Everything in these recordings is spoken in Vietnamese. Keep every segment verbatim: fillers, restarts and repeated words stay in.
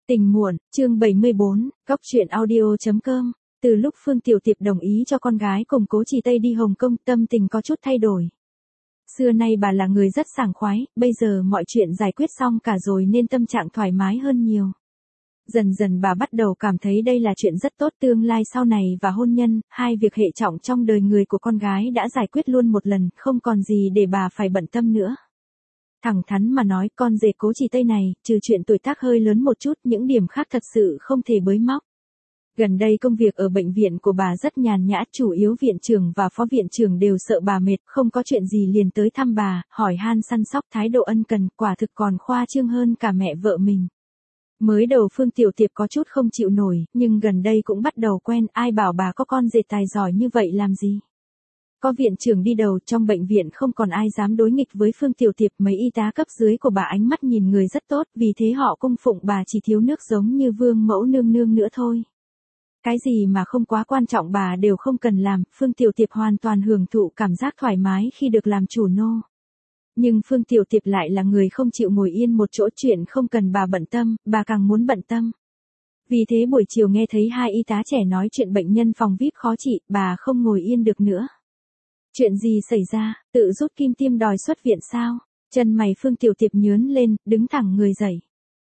Tình muộn, chương bảy mươi bốn, góc truyện audio.com. Từ lúc Phương Tiểu Tiệp đồng ý cho con gái cùng Cố Trì Tây đi Hồng Kông, tâm tình có chút thay đổi. Xưa nay bà là người rất sảng khoái, bây giờ mọi chuyện giải quyết xong cả rồi nên tâm trạng thoải mái hơn nhiều. Dần dần bà bắt đầu cảm thấy đây là chuyện rất tốt, tương lai sau này và hôn nhân, hai việc hệ trọng trong đời người của con gái đã giải quyết luôn một lần, không còn gì để bà phải bận tâm nữa. Thẳng thắn mà nói, con rể Cố Trì Tây này, trừ chuyện tuổi tác hơi lớn một chút, những điểm khác thật sự không thể bới móc. Gần đây công việc ở bệnh viện của bà rất nhàn nhã, chủ yếu viện trưởng và phó viện trưởng đều sợ bà mệt, không có chuyện gì liền tới thăm bà, hỏi han săn sóc, thái độ ân cần, quả thực còn khoa trương hơn cả mẹ vợ mình. Mới đầu Phương Tiểu Tiệp có chút không chịu nổi, nhưng gần đây cũng bắt đầu quen, ai bảo bà có con rể tài giỏi như vậy làm gì. Có viện trưởng đi đầu, trong bệnh viện không còn ai dám đối nghịch với Phương Tiểu Tiệp, mấy y tá cấp dưới của bà ánh mắt nhìn người rất tốt, vì thế họ cung phụng bà chỉ thiếu nước giống như vương mẫu nương nương nữa thôi. Cái gì mà không quá quan trọng bà đều không cần làm, Phương Tiểu Tiệp hoàn toàn hưởng thụ cảm giác thoải mái khi được làm chủ nô. Nhưng Phương Tiểu Tiệp lại là người không chịu ngồi yên một chỗ, chuyện không cần bà bận tâm, bà càng muốn bận tâm. Vì thế buổi chiều nghe thấy hai y tá trẻ nói chuyện bệnh nhân phòng vi ai pi khó trị, bà không ngồi yên được nữa. Chuyện gì xảy ra, tự rút kim tiêm đòi xuất viện sao? Chân mày Phương Tiểu Tiệp nhướng lên, đứng thẳng người dậy.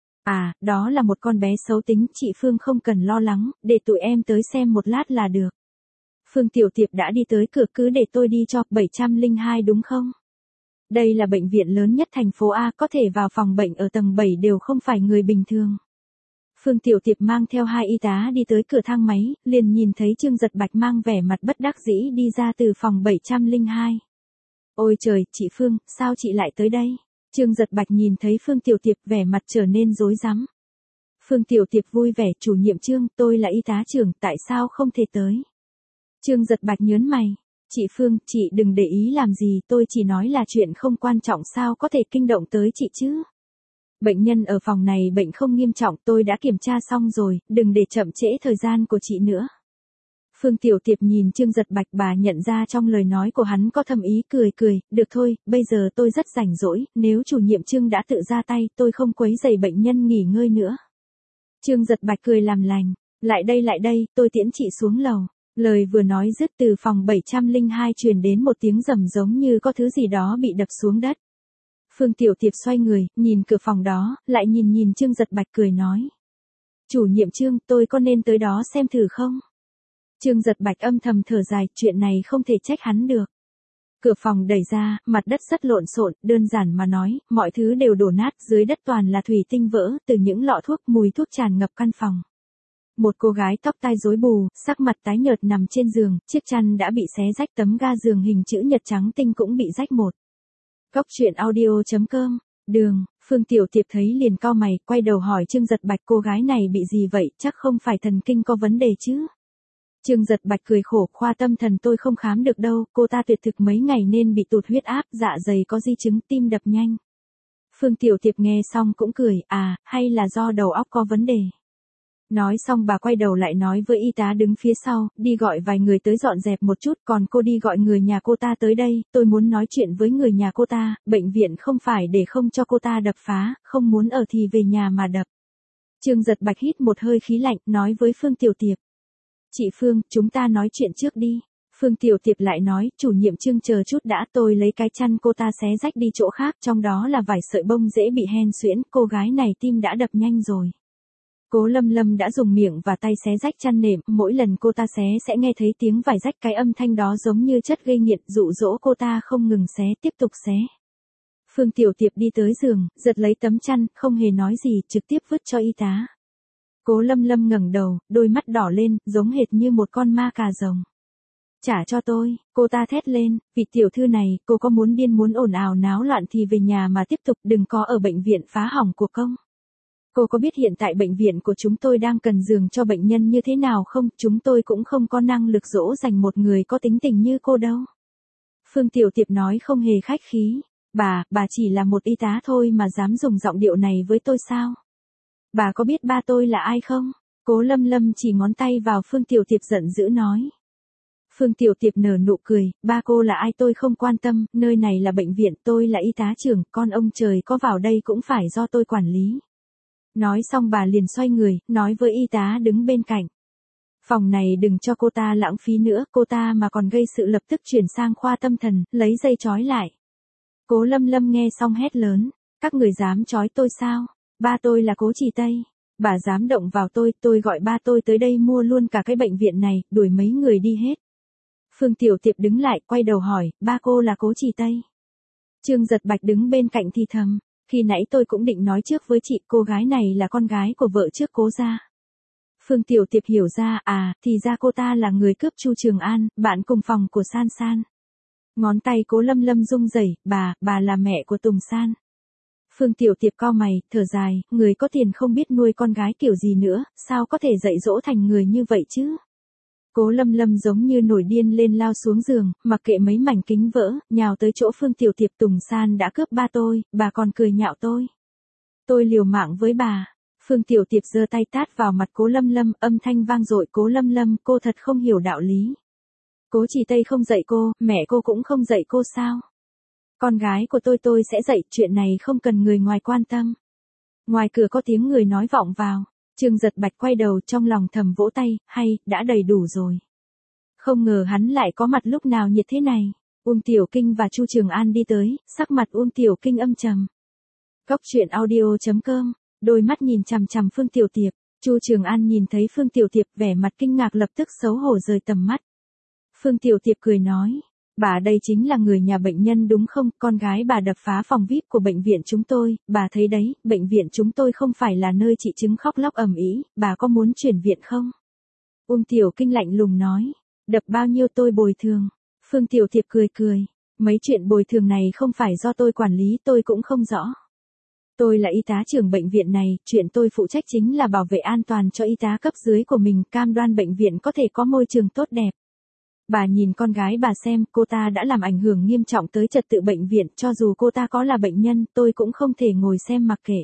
À, đó là một con bé xấu tính, chị Phương không cần lo lắng, để tụi em tới xem một lát là được. Phương Tiểu Tiệp đã đi tới cửa, cứ để tôi đi cho, bảy trăm lẻ hai đúng không? Đây là bệnh viện lớn nhất thành phố A, có thể vào phòng bệnh ở tầng bảy đều không phải người bình thường. Phương Tiểu Tiệp mang theo hai y tá đi tới cửa thang máy, liền nhìn thấy Trương Giật Bạch mang vẻ mặt bất đắc dĩ đi ra từ phòng bảy trăm lẻ hai. Ôi trời, chị Phương, sao chị lại tới đây? Trương Giật Bạch nhìn thấy Phương Tiểu Tiệp vẻ mặt trở nên rối rắm. Phương Tiểu Tiệp vui vẻ, chủ nhiệm Trương, tôi là y tá trưởng, tại sao không thể tới? Trương Giật Bạch nhớn mày. Chị Phương, chị đừng để ý làm gì, tôi chỉ nói là chuyện không quan trọng, sao có thể kinh động tới chị chứ? Bệnh nhân ở phòng này bệnh không nghiêm trọng, tôi đã kiểm tra xong rồi, đừng để chậm trễ thời gian của chị nữa. Phương Tiểu Tiệp nhìn Trương Giật Bạch, bà nhận ra trong lời nói của hắn có thâm ý, cười cười, được thôi, bây giờ tôi rất rảnh rỗi, nếu chủ nhiệm Trương đã tự ra tay, tôi không quấy rầy bệnh nhân nghỉ ngơi nữa. Trương Giật Bạch cười làm lành, lại đây lại đây, tôi tiễn chị xuống lầu. Lời vừa nói dứt, từ phòng bảy trăm lẻ hai truyền đến một tiếng rầm giống như có thứ gì đó bị đập xuống đất. Phương Tiểu Tiệp xoay người, nhìn cửa phòng đó, lại nhìn nhìn Trương Giật Bạch cười nói. Chủ nhiệm Trương, tôi có nên tới đó xem thử không? Trương Giật Bạch âm thầm thở dài, chuyện này không thể trách hắn được. Cửa phòng đẩy ra, mặt đất rất lộn xộn, đơn giản mà nói, mọi thứ đều đổ nát, dưới đất toàn là thủy tinh vỡ, từ những lọ thuốc, mùi thuốc tràn ngập căn phòng. Một cô gái tóc tai rối bù, sắc mặt tái nhợt nằm trên giường, chiếc chăn đã bị xé rách, tấm ga giường hình chữ nhật trắng tinh cũng bị rách một. Góc truyện audio.com. Đường, Phương Tiểu Tiệp thấy liền cau mày, quay đầu hỏi Trương Giật Bạch, cô gái này bị gì vậy, chắc không phải thần kinh có vấn đề chứ? Trương Giật Bạch cười khổ, khoa tâm thần tôi không khám được đâu, cô ta tuyệt thực mấy ngày nên bị tụt huyết áp, dạ dày có di chứng, tim đập nhanh. Phương Tiểu Tiệp nghe xong cũng cười, à, hay là do đầu óc có vấn đề. Nói xong bà quay đầu lại nói với y tá đứng phía sau, đi gọi vài người tới dọn dẹp một chút, còn cô đi gọi người nhà cô ta tới đây, tôi muốn nói chuyện với người nhà cô ta, bệnh viện không phải để không cho cô ta đập phá, không muốn ở thì về nhà mà đập. Trương Giật Bạch hít một hơi khí lạnh, nói với Phương Tiểu Tiệp. Chị Phương, chúng ta nói chuyện trước đi. Phương Tiểu Tiệp lại nói, chủ nhiệm Trương chờ chút đã, tôi lấy cái chăn cô ta xé rách đi chỗ khác, trong đó là vài sợi bông dễ bị hen suyễn, cô gái này tim đã đập nhanh rồi. Cố Lâm Lâm đã dùng miệng và tay xé rách chăn nệm, mỗi lần cô ta xé sẽ nghe thấy tiếng vải rách, cái âm thanh đó giống như chất gây nghiện, dụ dỗ cô ta không ngừng xé, tiếp tục xé. Phương Tiểu Tiệp đi tới giường, giật lấy tấm chăn, không hề nói gì, trực tiếp vứt cho y tá. Cố Lâm Lâm ngẩng đầu, đôi mắt đỏ lên, giống hệt như một con ma cà rồng. Trả cho tôi, cô ta thét lên, vị tiểu thư này, cô có muốn điên muốn ồn ào náo loạn thì về nhà mà tiếp tục, đừng có ở bệnh viện phá hỏng cuộc công. Cô có biết hiện tại bệnh viện của chúng tôi đang cần giường cho bệnh nhân như thế nào không? Chúng tôi cũng không có năng lực dỗ dành một người có tính tình như cô đâu. Phương Tiểu Tiệp nói không hề khách khí. Bà, bà chỉ là một y tá thôi mà dám dùng giọng điệu này với tôi sao? Bà có biết ba tôi là ai không? Cố Lâm Lâm chỉ ngón tay vào Phương Tiểu Tiệp giận dữ nói. Phương Tiểu Tiệp nở nụ cười, ba cô là ai tôi không quan tâm, nơi này là bệnh viện, tôi là y tá trưởng, con ông trời có vào đây cũng phải do tôi quản lý. Nói xong bà liền xoay người, nói với y tá đứng bên cạnh. Phòng này đừng cho cô ta lãng phí nữa, cô ta mà còn gây sự lập tức chuyển sang khoa tâm thần, lấy dây trói lại. Cố Lâm Lâm nghe xong hét lớn, các người dám trói tôi sao? Ba tôi là Cố Chỉ Tây. Bà dám động vào tôi, tôi gọi ba tôi tới đây mua luôn cả cái bệnh viện này, đuổi mấy người đi hết. Phương Tiểu Tiệp đứng lại, quay đầu hỏi, ba cô là Cố Chỉ Tây. Trương Giật Bạch đứng bên cạnh thì thầm, khi nãy tôi cũng định nói trước với chị, cô gái này là con gái của vợ trước Cố gia. Phương Tiểu Tiệp hiểu ra, à, thì ra cô ta là người cướp Chu Trường An, bạn cùng phòng của San San. Ngón tay Cố Lâm Lâm rung rẩy, bà, bà là mẹ của Tùng San. Phương Tiểu Tiệp cau mày, thở dài, người có tiền không biết nuôi con gái kiểu gì nữa, sao có thể dạy dỗ thành người như vậy chứ? Cố Lâm Lâm giống như nổi điên lên lao xuống giường, mặc kệ mấy mảnh kính vỡ, nhào tới chỗ Phương Tiểu Tiệp. Tùng San đã cướp ba tôi, bà còn cười nhạo tôi. Tôi liều mạng với bà. Phương Tiểu Tiệp giơ tay tát vào mặt Cố Lâm Lâm, âm thanh vang dội, Cố Lâm Lâm, cô thật không hiểu đạo lý. Cố Chỉ Tây không dạy cô, mẹ cô cũng không dạy cô sao? Con gái của tôi tôi sẽ dạy, chuyện này không cần người ngoài quan tâm. Ngoài cửa có tiếng người nói vọng vào. Trương Giật Bạch quay đầu, trong lòng thầm vỗ tay, hay, đã đầy đủ rồi. Không ngờ hắn lại có mặt lúc nào nhiệt thế này. Uông Tiểu Kinh và Chu Trường An đi tới, sắc mặt Uông Tiểu Kinh âm trầm. Góc truyện audio chấm com, đôi mắt nhìn chằm chằm Phương Tiểu Tiệp. Chu Trường An nhìn thấy Phương Tiểu Tiệp vẻ mặt kinh ngạc lập tức xấu hổ rời tầm mắt. Phương Tiểu Tiệp cười nói, bà đây chính là người nhà bệnh nhân đúng không? Con gái bà đập phá phòng vi ai pi của bệnh viện chúng tôi, bà thấy đấy, bệnh viện chúng tôi không phải là nơi chị chứng khóc lóc ầm ĩ, bà có muốn chuyển viện không? Uông Tiểu Kinh lạnh lùng nói, đập bao nhiêu tôi bồi thường. Phương Tiểu Tiệp cười cười, mấy chuyện bồi thường này không phải do tôi quản lý, tôi cũng không rõ. Tôi là y tá trưởng bệnh viện này, chuyện tôi phụ trách chính là bảo vệ an toàn cho y tá cấp dưới của mình, cam đoan bệnh viện có thể có môi trường tốt đẹp. Bà nhìn con gái bà xem, cô ta đã làm ảnh hưởng nghiêm trọng tới trật tự bệnh viện, cho dù cô ta có là bệnh nhân, tôi cũng không thể ngồi xem mặc kệ.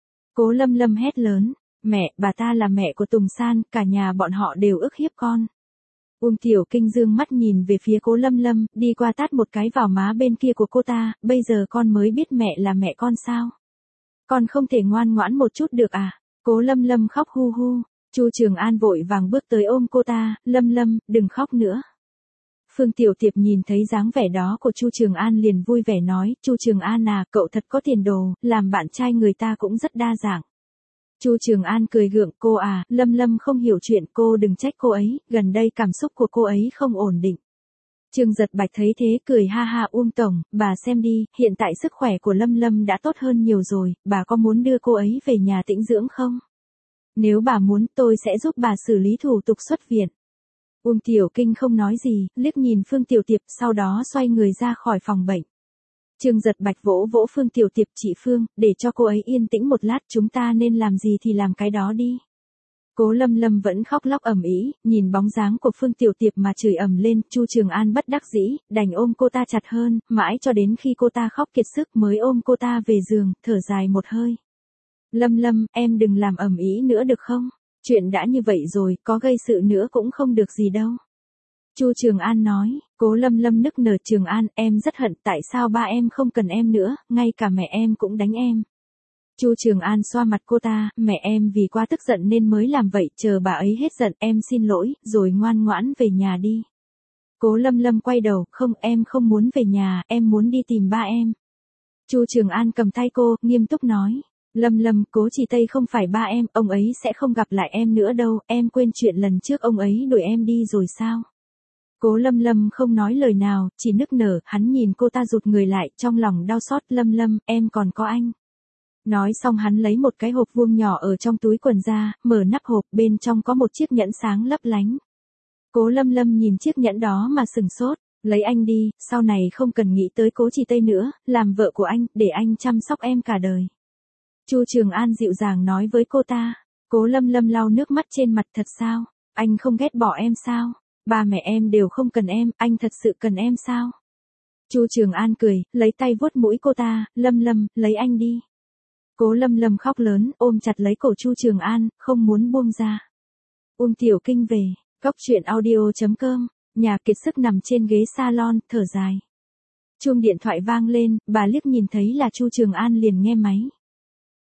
Cố Lâm Lâm hét lớn, mẹ, bà ta là mẹ của Tùng San, cả nhà bọn họ đều ức hiếp con. Uông Tiểu Kinh dương mắt nhìn về phía Cố Lâm Lâm, đi qua tát một cái vào má bên kia của cô ta, bây giờ con mới biết mẹ là mẹ con sao? Con không thể ngoan ngoãn một chút được à? Cố Lâm Lâm khóc hu hu. Chu Trường An vội vàng bước tới ôm cô ta, Lâm Lâm, đừng khóc nữa. Phương Tiểu Tiệp nhìn thấy dáng vẻ đó của Chu Trường An liền vui vẻ nói, Chu Trường An à, cậu thật có tiền đồ, làm bạn trai người ta cũng rất đa dạng. Chu Trường An cười gượng, cô à, Lâm Lâm không hiểu chuyện, cô đừng trách cô ấy, gần đây cảm xúc của cô ấy không ổn định. Trương Giật Bạch thấy thế cười ha ha, Uông tổng, bà xem đi, hiện tại sức khỏe của Lâm Lâm đã tốt hơn nhiều rồi, bà có muốn đưa cô ấy về nhà tĩnh dưỡng không? Nếu bà muốn, tôi sẽ giúp bà xử lý thủ tục xuất viện. Uông Tiểu Kinh không nói gì, liếc nhìn Phương Tiểu Tiệp, sau đó xoay người ra khỏi phòng bệnh. Trương Giật Bạch vỗ vỗ Phương Tiểu Tiệp, chị Phương, để cho cô ấy yên tĩnh một lát, chúng ta nên làm gì thì làm cái đó đi. Cố Lâm Lâm vẫn khóc lóc ầm ĩ, nhìn bóng dáng của Phương Tiểu Tiệp mà chửi ầm lên, Chu Trường An bất đắc dĩ, đành ôm cô ta chặt hơn, mãi cho đến khi cô ta khóc kiệt sức mới ôm cô ta về giường, thở dài một hơi. Lâm Lâm, em đừng làm ầm ĩ nữa được không? Chuyện đã như vậy rồi, có gây sự nữa cũng không được gì đâu. Chu Trường An nói, Cố Lâm Lâm nức nở, Trường An, em rất hận, tại sao ba em không cần em nữa, ngay cả mẹ em cũng đánh em. Chu Trường An xoa mặt cô ta, mẹ em vì quá tức giận nên mới làm vậy, chờ bà ấy hết giận, em xin lỗi, rồi ngoan ngoãn về nhà đi. Cố Lâm Lâm quay đầu, không, em không muốn về nhà, em muốn đi tìm ba em. Chu Trường An cầm tay cô, nghiêm túc nói, Lâm Lâm, Cố Chỉ Tây không phải ba em, ông ấy sẽ không gặp lại em nữa đâu, em quên chuyện lần trước ông ấy đuổi em đi rồi sao? Cố Lâm Lâm không nói lời nào, chỉ nức nở, hắn nhìn cô ta rụt người lại, trong lòng đau xót, Lâm Lâm, em còn có anh. Nói xong hắn lấy một cái hộp vuông nhỏ ở trong túi quần ra, mở nắp hộp, bên trong có một chiếc nhẫn sáng lấp lánh. Cố Lâm Lâm nhìn chiếc nhẫn đó mà sừng sốt, lấy anh đi, sau này không cần nghĩ tới Cố Chỉ Tây nữa, làm vợ của anh, để anh chăm sóc em cả đời. Chu Trường An dịu dàng nói với cô ta. Cố Lâm Lâm lau nước mắt trên mặt, thật sao? Anh không ghét bỏ em sao? Ba mẹ em đều không cần em, anh thật sự cần em sao? Chu Trường An cười, lấy tay vuốt mũi cô ta, Lâm Lâm, lấy anh đi. Cố Lâm Lâm khóc lớn, ôm chặt lấy cổ Chu Trường An, không muốn buông ra. Uông Tiểu Kinh về, góc truyện audio chấm com, nhà kiệt sức nằm trên ghế salon, thở dài. Chuông điện thoại vang lên, bà liếc nhìn thấy là Chu Trường An liền nghe máy.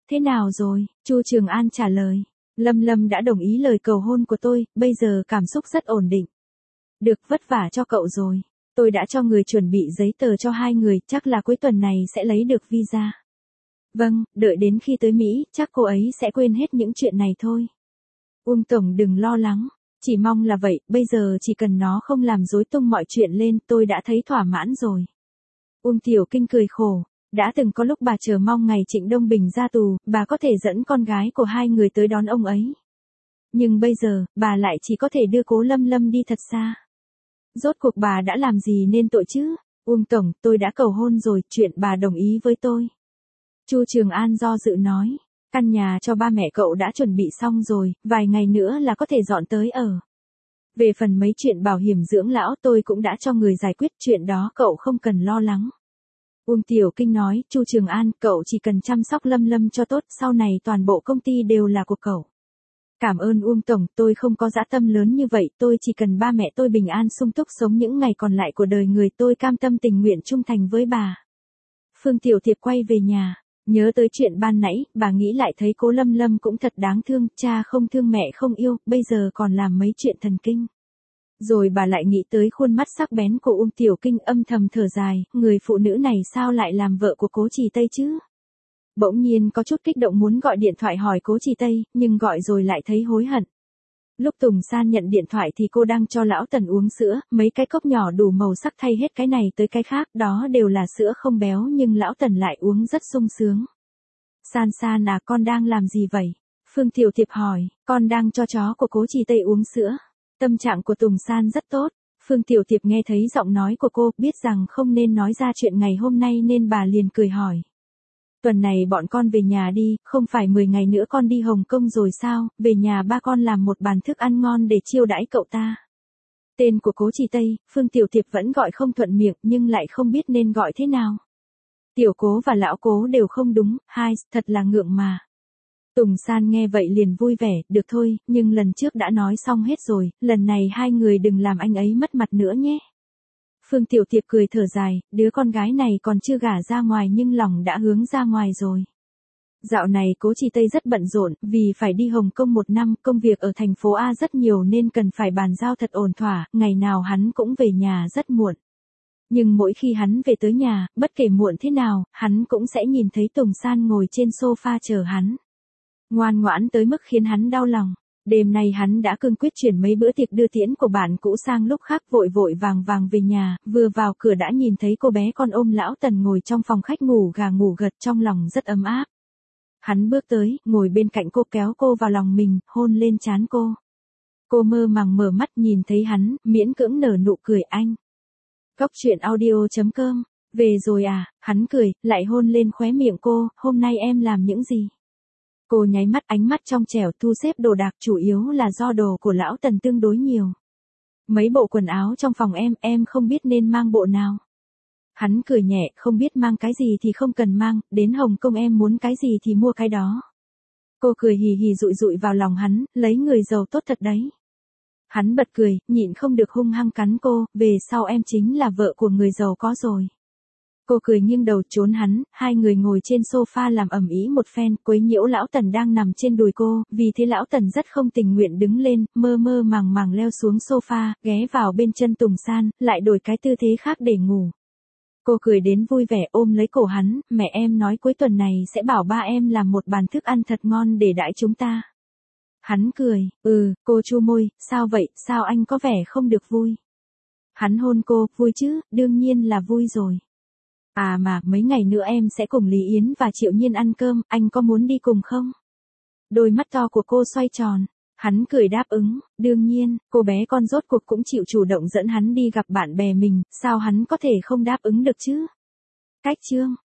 thế nào rồi? Chu Trường An trả lời. Lâm Lâm đã đồng ý lời cầu hôn của tôi, bây giờ cảm xúc rất ổn định. Được, vất vả cho cậu rồi. Tôi đã cho người chuẩn bị giấy tờ cho hai người, chắc là cuối tuần này sẽ lấy được visa. Vâng, đợi đến khi tới Mỹ, chắc cô ấy sẽ quên hết những chuyện này thôi. Uông Tổng đừng lo lắng, chỉ mong là vậy, bây giờ chỉ cần nó không làm rối tung mọi chuyện lên, tôi đã thấy thỏa mãn rồi. Uông Tiểu Kinh cười khổ, đã từng có lúc bà chờ mong ngày Trịnh Đông Bình ra tù, bà có thể dẫn con gái của hai người tới đón ông ấy. Nhưng bây giờ, bà lại chỉ có thể đưa Cố Lâm Lâm đi thật xa. Rốt cuộc bà đã làm gì nên tội chứ? Uông Tổng, tôi đã cầu hôn rồi, chuyện bà đồng ý với tôi. Chu Trường An do dự nói, căn nhà cho ba mẹ cậu đã chuẩn bị xong rồi, vài ngày nữa là có thể dọn tới ở. Về phần mấy chuyện bảo hiểm dưỡng lão tôi cũng đã cho người giải quyết, chuyện đó cậu không cần lo lắng. Uông Tiểu Kinh nói, Chu Trường An, cậu chỉ cần chăm sóc Lâm Lâm cho tốt, sau này toàn bộ công ty đều là của cậu. Cảm ơn Uông Tổng, tôi không có dã tâm lớn như vậy, tôi chỉ cần ba mẹ tôi bình an sung túc sống những ngày còn lại của đời người, tôi cam tâm tình nguyện trung thành với bà. Phương Tiểu Thiệp quay về nhà, nhớ tới chuyện ban nãy, bà nghĩ lại thấy Cố Lâm Lâm cũng thật đáng thương, cha không thương mẹ không yêu, bây giờ còn làm mấy chuyện thần kinh. Rồi bà lại nghĩ tới khuôn mắt sắc bén của Uông Tiểu Kinh, âm thầm thở dài, người phụ nữ này sao lại làm vợ của Cố Trì Tây chứ? Bỗng nhiên có chút kích động muốn gọi điện thoại hỏi Cố Trì Tây, nhưng gọi rồi lại thấy hối hận. Lúc Tùng San nhận điện thoại thì cô đang cho lão Tần uống sữa, mấy cái cốc nhỏ đủ màu sắc thay hết cái này tới cái khác, đó đều là sữa không béo nhưng lão Tần lại uống rất sung sướng. San San à, con đang làm gì vậy? Phương Tiểu Thiệp hỏi, con đang cho chó của Cố Trì Tây uống sữa. Tâm trạng của Tùng San rất tốt. Phương Tiểu Thiệp nghe thấy giọng nói của cô, biết rằng không nên nói ra chuyện ngày hôm nay nên bà liền cười hỏi. Tuần này bọn con về nhà đi, không phải mười ngày nữa con đi Hồng Kông rồi sao, về nhà ba con làm một bàn thức ăn ngon để chiêu đãi cậu ta. Tên của Cố Trì Tây, Phương Tiểu Thiệp vẫn gọi không thuận miệng nhưng lại không biết nên gọi thế nào. Tiểu Cố và Lão Cố đều không đúng, hai, thật là ngượng mà. Tùng San nghe vậy liền vui vẻ, được thôi, nhưng lần trước đã nói xong hết rồi, lần này hai người đừng làm anh ấy mất mặt nữa nhé. Phương Tiểu Thiệp cười thở dài, đứa con gái này còn chưa gả ra ngoài nhưng lòng đã hướng ra ngoài rồi. Dạo này Cố Trì Tây rất bận rộn, vì phải đi Hồng Kông một năm, công việc ở thành phố A rất nhiều nên cần phải bàn giao thật ổn thỏa, ngày nào hắn cũng về nhà rất muộn. Nhưng mỗi khi hắn về tới nhà, bất kể muộn thế nào, hắn cũng sẽ nhìn thấy Tùng San ngồi trên sofa chờ hắn. Ngoan ngoãn tới mức khiến hắn đau lòng. Đêm nay hắn đã cương quyết chuyển mấy bữa tiệc đưa tiễn của bạn cũ sang lúc khác, vội vội vàng vàng về nhà, vừa vào cửa đã nhìn thấy cô bé con ôm lão Tần ngồi trong phòng khách ngủ gà ngủ gật, trong lòng rất ấm áp. Hắn bước tới, ngồi bên cạnh cô, kéo cô vào lòng mình, hôn lên trán cô. Cô mơ màng mở mắt nhìn thấy hắn, miễn cưỡng nở nụ cười. Anh. Góc truyện audio chấm com. Về rồi à? Hắn cười, lại hôn lên khóe miệng cô, hôm nay em làm những gì? Cô nháy mắt, ánh mắt trong trẻo, thu xếp đồ đạc chủ yếu là do đồ của lão Tần tương đối nhiều. Mấy bộ quần áo trong phòng em, em không biết nên mang bộ nào. Hắn cười nhẹ, không biết mang cái gì thì không cần mang, đến Hồng Kông em muốn cái gì thì mua cái đó. Cô cười hì hì dụi dụi vào lòng hắn, lấy người giàu tốt thật đấy. Hắn bật cười, nhịn không được hung hăng cắn cô, về sau em chính là vợ của người giàu có rồi. Cô cười nghiêng đầu trốn hắn, hai người ngồi trên sofa làm ầm ĩ một phen, quấy nhiễu lão Tần đang nằm trên đùi cô, vì thế lão Tần rất không tình nguyện đứng lên, mơ mơ màng màng leo xuống sofa, ghé vào bên chân Tùng San, lại đổi cái tư thế khác để ngủ. Cô cười đến vui vẻ ôm lấy cổ hắn, mẹ em nói cuối tuần này sẽ bảo ba em làm một bàn thức ăn thật ngon để đãi chúng ta. Hắn cười, ừ, cô chu môi, sao vậy, sao anh có vẻ không được vui? Hắn hôn cô, vui chứ, đương nhiên là vui rồi. À mà, mấy ngày nữa em sẽ cùng Lý Yến và Triệu Nhiên ăn cơm, anh có muốn đi cùng không? Đôi mắt to của cô xoay tròn. Hắn cười đáp ứng, đương nhiên, cô bé con rốt cuộc cũng chịu chủ động dẫn hắn đi gặp bạn bè mình, sao hắn có thể không đáp ứng được chứ? Cách chương.